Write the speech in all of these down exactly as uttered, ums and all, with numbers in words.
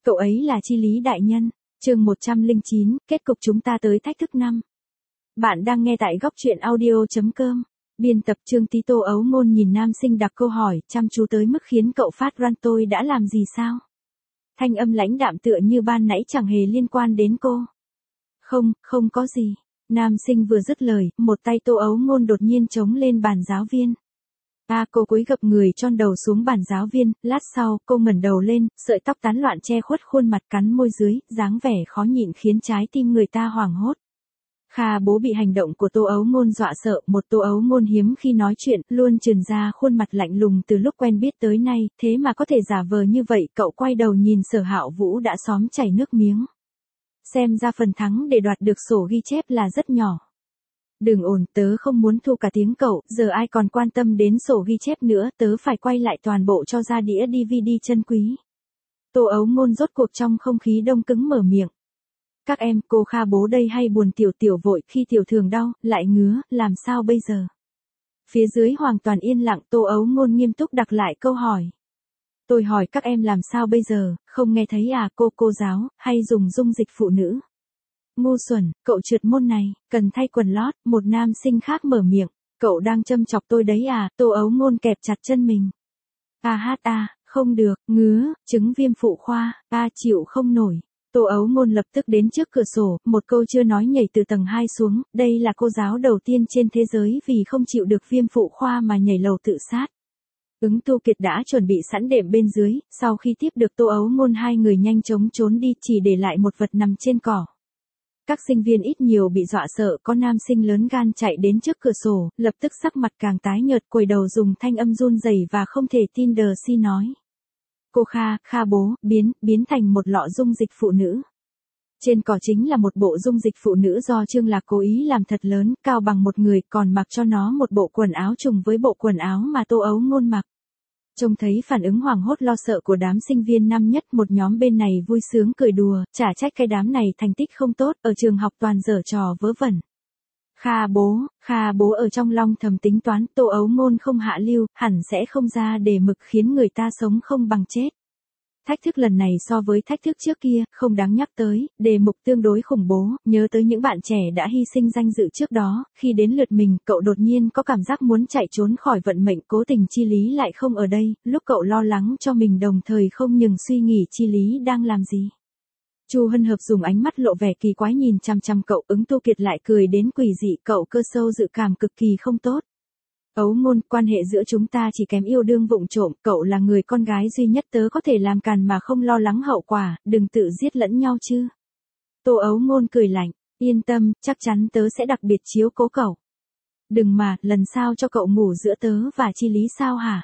Cậu ấy là Chi Lý đại nhân. Chương một trăm lẻ chín, kết cục chúng ta tới thách thức năm. Bạn đang nghe tại góc truyện audio chấm com. Biên tập Trương Tí Tô ấu ngôn nhìn nam sinh đặt câu hỏi, chăm chú tới mức khiến cậu phát run tôi đã làm gì sao? Thanh âm lãnh đạm tựa như ban nãy chẳng hề liên quan đến cô. Không, không có gì. Nam sinh vừa dứt lời, một tay Tô ấu ngôn đột nhiên chống lên bàn giáo viên. À, cô cúi gập người tròn đầu xuống bàn giáo viên, lát sau, cô ngẩng đầu lên, sợi tóc tán loạn che khuất khuôn mặt cắn môi dưới, dáng vẻ khó nhịn khiến trái tim người ta hoảng hốt. Kha bố bị hành động của Tô ấu ngôn dọa sợ, một Tô ấu ngôn hiếm khi nói chuyện, luôn trườn ra khuôn mặt lạnh lùng từ lúc quen biết tới nay, thế mà có thể giả vờ như vậy, cậu quay đầu nhìn Sở Hạo Vũ đã xóm chảy nước miếng. Xem ra phần thắng để đoạt được sổ ghi chép là rất nhỏ. Đừng ồn, tớ không muốn thu cả tiếng cậu, giờ ai còn quan tâm đến sổ ghi chép nữa, tớ phải quay lại toàn bộ cho ra đĩa đê vê đê chân quý. Tô ấu ngôn rốt cuộc trong không khí đông cứng mở miệng. Các em, cô Kha bố đây hay buồn tiểu tiểu vội khi tiểu thường đau, lại ngứa, làm sao bây giờ? Phía dưới hoàn toàn yên lặng, Tô ấu ngôn nghiêm túc đặt lại câu hỏi. Tôi hỏi các em làm sao bây giờ, không nghe thấy à cô cô giáo, hay dùng dung dịch phụ nữ? Ngu xuẩn, cậu trượt môn này, cần thay quần lót, một nam sinh khác mở miệng. Cậu đang châm chọc tôi đấy à, Tô ấu ngôn kẹp chặt chân mình. A hát a, không được, ngứa, chứng viêm phụ khoa, a chịu không nổi. Tô ấu ngôn lập tức đến trước cửa sổ, một câu chưa nói nhảy từ tầng hai xuống, đây là cô giáo đầu tiên trên thế giới vì không chịu được viêm phụ khoa mà nhảy lầu tự sát. Ứng Tu Kiệt đã chuẩn bị sẵn đệm bên dưới, sau khi tiếp được Tô ấu ngôn hai người nhanh chóng trốn đi chỉ để lại một vật nằm trên cỏ. Các sinh viên ít nhiều bị dọa sợ, có nam sinh lớn gan chạy đến trước cửa sổ, lập tức sắc mặt càng tái nhợt, quay đầu dùng thanh âm run rẩy và không thể tin đờ si nói. Cô Kha, Kha bố, biến, biến thành một lọ dung dịch phụ nữ. Trên cỏ chính là một bộ dung dịch phụ nữ do Trương Lạc cố ý làm thật lớn, cao bằng một người, còn mặc cho nó một bộ quần áo trùng với bộ quần áo mà Tô ấu ngôn mặc. Trông thấy phản ứng hoảng hốt lo sợ của đám sinh viên năm nhất, một nhóm bên này vui sướng cười đùa, chả trách cái đám này thành tích không tốt, ở trường học toàn giở trò vớ vẩn. Kha bố, Kha bố ở trong lòng thầm tính toán, Tô ấu ngôn không hạ lưu, hẳn sẽ không ra đề mực khiến người ta sống không bằng chết. Thách thức lần này so với thách thức trước kia, không đáng nhắc tới, đề mục tương đối khủng bố, nhớ tới những bạn trẻ đã hy sinh danh dự trước đó, khi đến lượt mình, cậu đột nhiên có cảm giác muốn chạy trốn khỏi vận mệnh, cố tình Chi Lý lại không ở đây, lúc cậu lo lắng cho mình đồng thời không ngừng suy nghĩ Chi Lý đang làm gì. Chu Hân Hợp dùng ánh mắt lộ vẻ kỳ quái nhìn chằm chằm cậu, Ứng Tu Kiệt lại cười đến quỷ dị, cậu cơ sâu dự cảm cực kỳ không tốt. Ấu ngôn, quan hệ giữa chúng ta chỉ kém yêu đương vụng trộm, cậu là người con gái duy nhất tớ có thể làm càn mà không lo lắng hậu quả, đừng tự giết lẫn nhau chứ. Tô ấu ngôn cười lạnh, yên tâm, chắc chắn tớ sẽ đặc biệt chiếu cố cậu. Đừng mà, lần sau cho cậu ngủ giữa tớ và Chi Lý sao hả?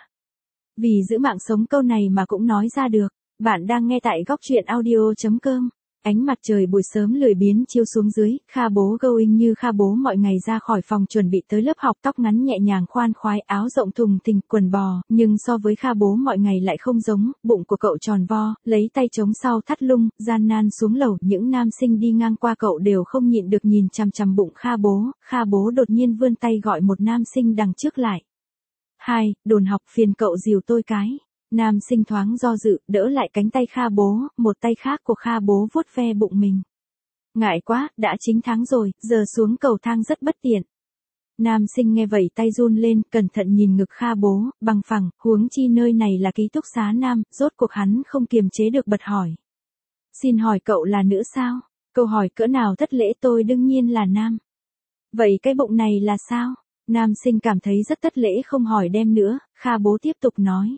Vì giữ mạng sống câu này mà cũng nói ra được, bạn đang nghe tại góc truyện audio chấm com. Ánh mặt trời buổi sớm lười biếng chiếu xuống dưới, Kha bố going như Kha bố mọi ngày ra khỏi phòng chuẩn bị tới lớp học, tóc ngắn nhẹ nhàng khoan khoái, áo rộng thùng thình, quần bò, nhưng so với Kha bố mọi ngày lại không giống, bụng của cậu tròn vo, lấy tay chống sau thắt lưng, gian nan xuống lầu, những nam sinh đi ngang qua cậu đều không nhịn được nhìn chằm chằm bụng Kha bố, Kha bố đột nhiên vươn tay gọi một nam sinh đằng trước lại. Hai, đồn học phiền cậu dìu tôi cái. Nam sinh thoáng do dự, đỡ lại cánh tay Kha bố, một tay khác của Kha bố vuốt ve bụng mình. Ngại quá, đã chín tháng rồi, giờ xuống cầu thang rất bất tiện. Nam sinh nghe vậy tay run lên, cẩn thận nhìn ngực Kha bố, bằng phẳng, huống chi nơi này là ký túc xá nam, rốt cuộc hắn không kiềm chế được bật hỏi. Xin hỏi cậu là nữ sao? Câu hỏi cỡ nào thất lễ, tôi đương nhiên là nam. Vậy cái bụng này là sao? Nam sinh cảm thấy rất thất lễ không hỏi đem nữa, Kha bố tiếp tục nói.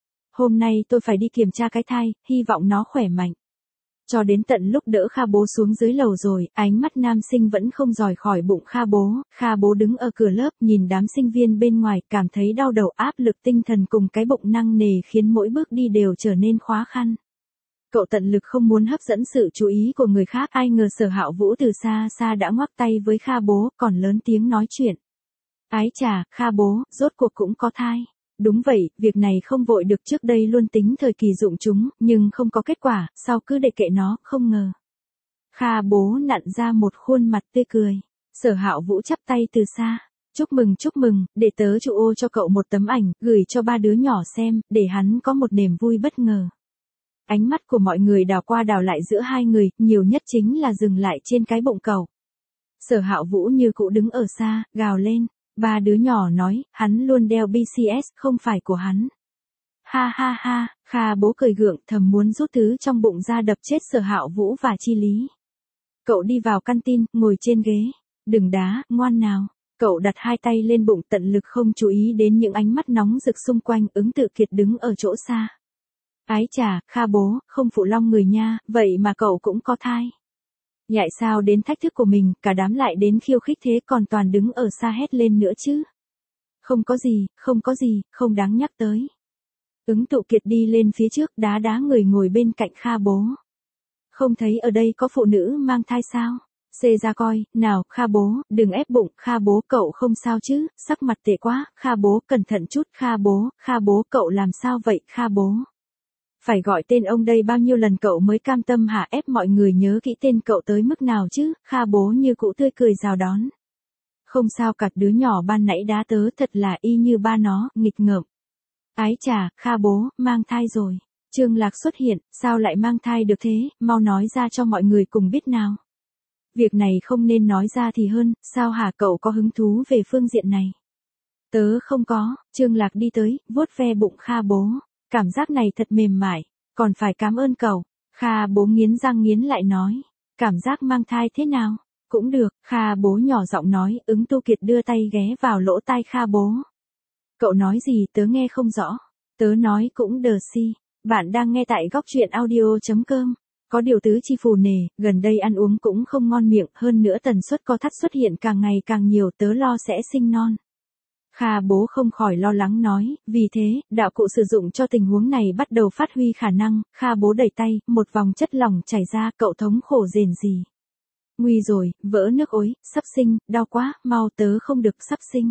Hôm nay tôi phải đi kiểm tra cái thai, hy vọng nó khỏe mạnh. Cho đến tận lúc đỡ Kha bố xuống dưới lầu rồi, ánh mắt nam sinh vẫn không rời khỏi bụng Kha bố, Kha bố đứng ở cửa lớp nhìn đám sinh viên bên ngoài, cảm thấy đau đầu, áp lực tinh thần cùng cái bụng nặng nề khiến mỗi bước đi đều trở nên khó khăn. Cậu tận lực không muốn hấp dẫn sự chú ý của người khác, ai ngờ Sở Hạo Vũ từ xa xa đã ngoắc tay với Kha bố, còn lớn tiếng nói chuyện. Ái chà, Kha bố, rốt cuộc cũng có thai. Đúng vậy, việc này không vội được, trước đây luôn tính thời kỳ dụng chúng, nhưng không có kết quả, sau cứ để kệ nó, không ngờ. Kha bố nặn ra một khuôn mặt tươi cười. Sở Hạo Vũ chắp tay từ xa. Chúc mừng chúc mừng, để tớ chụp ô cho cậu một tấm ảnh, gửi cho ba đứa nhỏ xem, để hắn có một niềm vui bất ngờ. Ánh mắt của mọi người đảo qua đảo lại giữa hai người, nhiều nhất chính là dừng lại trên cái bụng cậu. Sở Hạo Vũ như cũ đứng ở xa, gào lên. Ba đứa nhỏ nói, hắn luôn đeo bê xê ét, không phải của hắn. Ha ha ha, Kha bố cười gượng, thầm muốn rút thứ trong bụng ra đập chết Sở Hạo Vũ và Chi Lý. Cậu đi vào căn tin, ngồi trên ghế. Đừng đá, ngoan nào. Cậu đặt hai tay lên bụng, tận lực không chú ý đến những ánh mắt nóng rực xung quanh. Ứng Tự Kiệt đứng ở chỗ xa. Ái chà, Kha bố, không phụ long người nha, vậy mà cậu cũng có thai. Nhại sao đến thách thức của mình, cả đám lại đến khiêu khích thế, còn toàn đứng ở xa hét lên nữa chứ. Không có gì, không có gì, không đáng nhắc tới. Ứng Tự Kiệt đi lên phía trước, đá đá người ngồi bên cạnh Kha bố. Không thấy ở đây có phụ nữ mang thai sao? Xê ra coi, nào, Kha bố, đừng ép bụng, Kha bố cậu không sao chứ, sắc mặt tệ quá, Kha bố cẩn thận chút, Kha bố, Kha bố cậu làm sao vậy, Kha bố. Phải gọi tên ông đây bao nhiêu lần cậu mới cam tâm hả, ép mọi người nhớ kỹ tên cậu tới mức nào chứ, Kha bố như cũ tươi cười rào đón. Không sao, cả đứa nhỏ ban nãy đá tớ thật là y như ba nó, nghịch ngợm. Ái chà, Kha bố, mang thai rồi. Trương Lạc xuất hiện, sao lại mang thai được thế, mau nói ra cho mọi người cùng biết nào. Việc này không nên nói ra thì hơn, sao hả, cậu có hứng thú về phương diện này? Tớ không có. Trương Lạc đi tới, vuốt ve bụng Kha bố. Cảm giác này thật mềm mại, còn phải cảm ơn cậu. Kha bố nghiến răng nghiến lại nói. Cảm giác mang thai thế nào? Cũng được, Kha bố nhỏ giọng nói. Ứng Tu Kiệt đưa tay ghé vào lỗ tai Kha bố. Cậu nói gì tớ nghe không rõ. Tớ nói cũng đờ si. Bạn đang nghe tại góc truyện audio chấm com. Có điều tứ chi phù nề, gần đây ăn uống cũng không ngon miệng, hơn nữa tần suất co thắt xuất hiện càng ngày càng nhiều, tớ lo sẽ sinh non. Kha bố không khỏi lo lắng nói, vì thế, đạo cụ sử dụng cho tình huống này bắt đầu phát huy khả năng. Kha bố đẩy tay, một vòng chất lỏng chảy ra, cậu thống khổ rền rì. Nguy rồi, vỡ nước ối, sắp sinh, đau quá, mau tớ không được sắp sinh.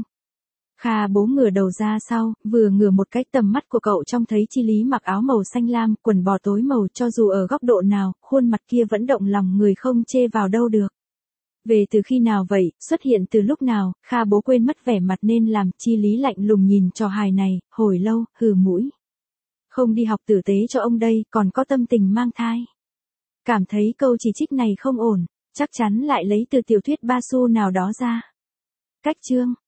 Kha bố ngửa đầu ra sau, vừa ngửa một cái, tầm mắt của cậu trông thấy Chi Lý mặc áo màu xanh lam, quần bò tối màu, cho dù ở góc độ nào, khuôn mặt kia vẫn động lòng người không chê vào đâu được. Về từ khi nào vậy, xuất hiện từ lúc nào, Kha bố quên mất vẻ mặt nên làm. Chi Lý lạnh lùng nhìn trò hài này, hồi lâu, hừ mũi. Không đi học tử tế cho ông đây, còn có tâm tình mang thai. Cảm thấy câu chỉ trích này không ổn, chắc chắn lại lấy từ tiểu thuyết ba xu nào đó ra. Cách chương